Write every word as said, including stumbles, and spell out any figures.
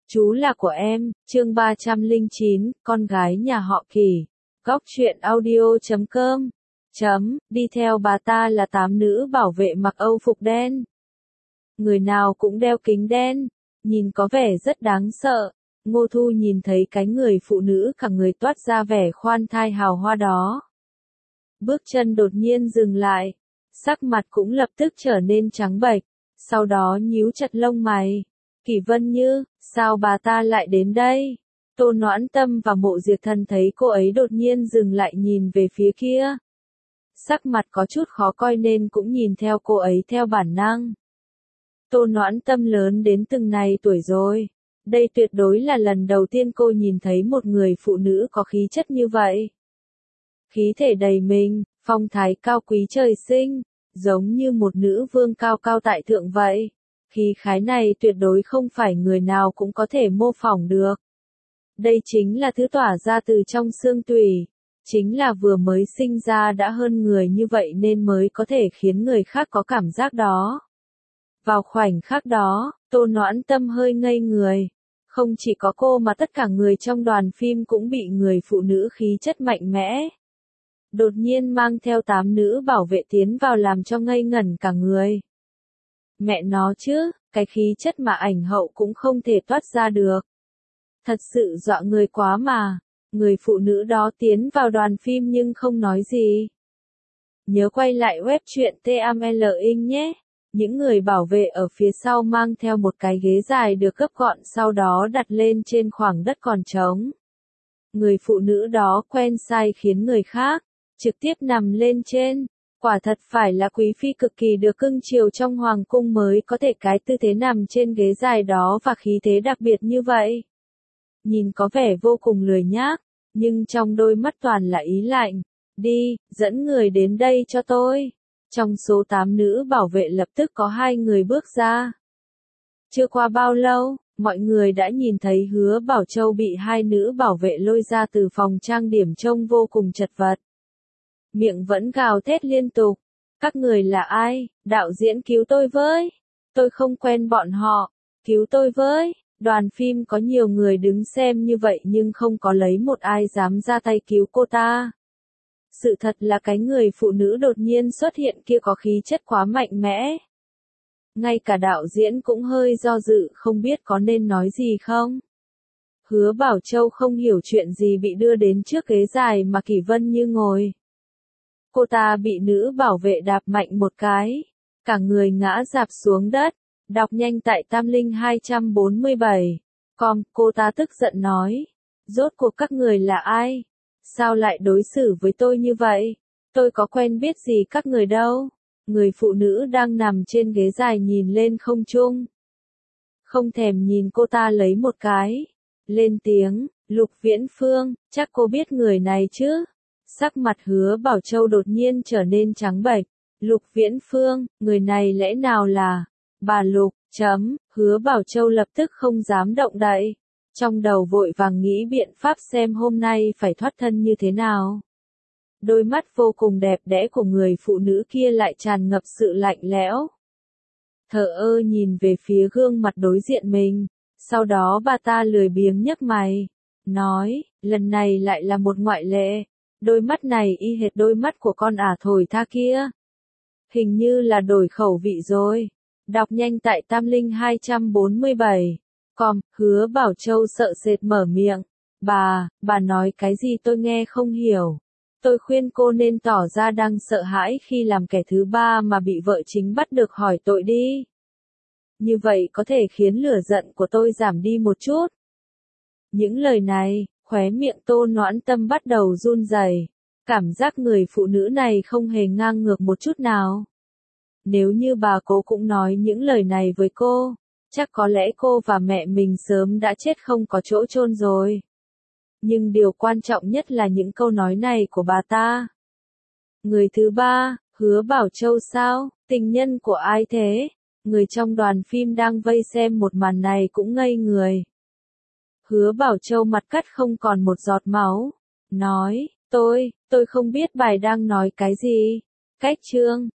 Chú là của em, chương ba trăm lẻ chín, con gái nhà họ Kỳ. Góc truyện audio chấm com. Chấm, đi theo bà ta là tám nữ bảo vệ mặc âu phục đen. Người nào cũng đeo kính đen, nhìn có vẻ rất đáng sợ. Ngô Thu nhìn thấy cái người phụ nữ cả người toát ra vẻ khoan thai hào hoa đó. Bước chân đột nhiên dừng lại, sắc mặt cũng lập tức trở nên trắng bệch, sau đó nhíu chặt lông mày. Kỷ Vân Như, sao bà ta lại đến đây? Tô Noãn Tâm và Mộ Diệt Thần thấy cô ấy đột nhiên dừng lại nhìn về phía kia. Sắc mặt có chút khó coi nên cũng nhìn theo cô ấy theo bản năng. Tô Noãn Tâm lớn đến từng này tuổi rồi. Đây tuyệt đối là lần đầu tiên cô nhìn thấy một người phụ nữ có khí chất như vậy. Khí thể đầy mình, phong thái cao quý trời sinh, giống như một nữ vương cao cao tại thượng vậy. Khí khái này tuyệt đối không phải người nào cũng có thể mô phỏng được. Đây chính là thứ tỏa ra từ trong xương tủy. Chính là vừa mới sinh ra đã hơn người như vậy nên mới có thể khiến người khác có cảm giác đó. Vào khoảnh khắc đó, Tô Noãn Tâm hơi ngây người. Không chỉ có cô mà tất cả người trong đoàn phim cũng bị người phụ nữ khí chất mạnh mẽ. Đột nhiên mang theo tám nữ bảo vệ tiến vào làm cho ngây ngẩn cả người. Mẹ nó chứ, cái khí chất mà ảnh hậu cũng không thể toát ra được. Thật sự dọa người quá mà. Người phụ nữ đó tiến vào đoàn phim nhưng không nói gì. Nhớ quay lại web truyện tê em lờ ing nhé. Những người bảo vệ ở phía sau mang theo một cái ghế dài được gấp gọn sau đó đặt lên trên khoảng đất còn trống. Người phụ nữ đó quen sai khiến người khác, trực tiếp nằm lên trên. Quả thật phải là quý phi cực kỳ được cưng chiều trong hoàng cung mới có thể cái tư thế nằm trên ghế dài đó và khí thế đặc biệt như vậy. Nhìn có vẻ vô cùng lười nhác, nhưng trong đôi mắt toàn là ý lạnh. Đi, dẫn người đến đây cho tôi. Trong số tám nữ bảo vệ lập tức có hai người bước ra. Chưa qua bao lâu, mọi người đã nhìn thấy Hứa Bảo Châu bị hai nữ bảo vệ lôi ra từ phòng trang điểm trông vô cùng chật vật. Miệng vẫn gào thét liên tục. Các người là ai? Đạo diễn cứu tôi với. Tôi không quen bọn họ. Cứu tôi với. Đoàn phim có nhiều người đứng xem như vậy nhưng không có lấy một ai dám ra tay cứu cô ta. Sự thật là cái người phụ nữ đột nhiên xuất hiện kia có khí chất quá mạnh mẽ. Ngay cả đạo diễn cũng hơi do dự không biết có nên nói gì không. Hứa Bảo Châu không hiểu chuyện gì bị đưa đến trước ghế dài mà Kỷ Vân Như ngồi. Cô ta bị nữ bảo vệ đạp mạnh một cái. Cả người ngã rạp xuống đất. Đọc nhanh tại Tam Linh hai trăm bốn mươi bảy. Com, cô ta tức giận nói. Rốt cuộc các người là ai? Sao lại đối xử với tôi như vậy? Tôi có quen biết gì các người đâu. Người phụ nữ đang nằm trên ghế dài nhìn lên không trung. Không thèm nhìn cô ta lấy một cái. Lên tiếng, Lục Viễn Phương, chắc cô biết người này chứ? Sắc mặt Hứa Bảo Châu đột nhiên trở nên trắng bệch. Lục Viễn Phương, người này lẽ nào là bà Lục, chấm, Hứa Bảo Châu lập tức không dám động đậy. Trong đầu vội vàng nghĩ biện pháp xem hôm nay phải thoát thân như thế nào. Đôi mắt vô cùng đẹp đẽ của người phụ nữ kia lại tràn ngập sự lạnh lẽo. Thờ ơ nhìn về phía gương mặt đối diện mình, sau đó bà ta lười biếng nhấc mày, nói, lần này lại là một ngoại lệ, đôi mắt này y hệt đôi mắt của con ả thổi tha kia. Hình như là đổi khẩu vị rồi. Đọc nhanh tại Tam Linh hai trăm bốn mươi bảy. Com, Hứa Bảo Châu sợ sệt mở miệng. Bà, bà nói cái gì tôi nghe không hiểu. Tôi khuyên cô nên tỏ ra đang sợ hãi khi làm kẻ thứ ba mà bị vợ chính bắt được hỏi tội đi. Như vậy có thể khiến lửa giận của tôi giảm đi một chút. Những lời này, khóe miệng Tô Noãn Tâm bắt đầu run rẩy. Cảm giác người phụ nữ này không hề ngang ngược một chút nào. Nếu như bà cố cũng nói những lời này với cô, chắc có lẽ cô và mẹ mình sớm đã chết không có chỗ chôn rồi. Nhưng điều quan trọng nhất là những câu nói này của bà ta. Người thứ ba, Hứa Bảo Châu sao? Tình nhân của ai thế? Người trong đoàn phim đang vây xem một màn này cũng ngây người. Hứa Bảo Châu mặt cắt không còn một giọt máu. Nói, tôi, tôi không biết bài đang nói cái gì. Cách chương.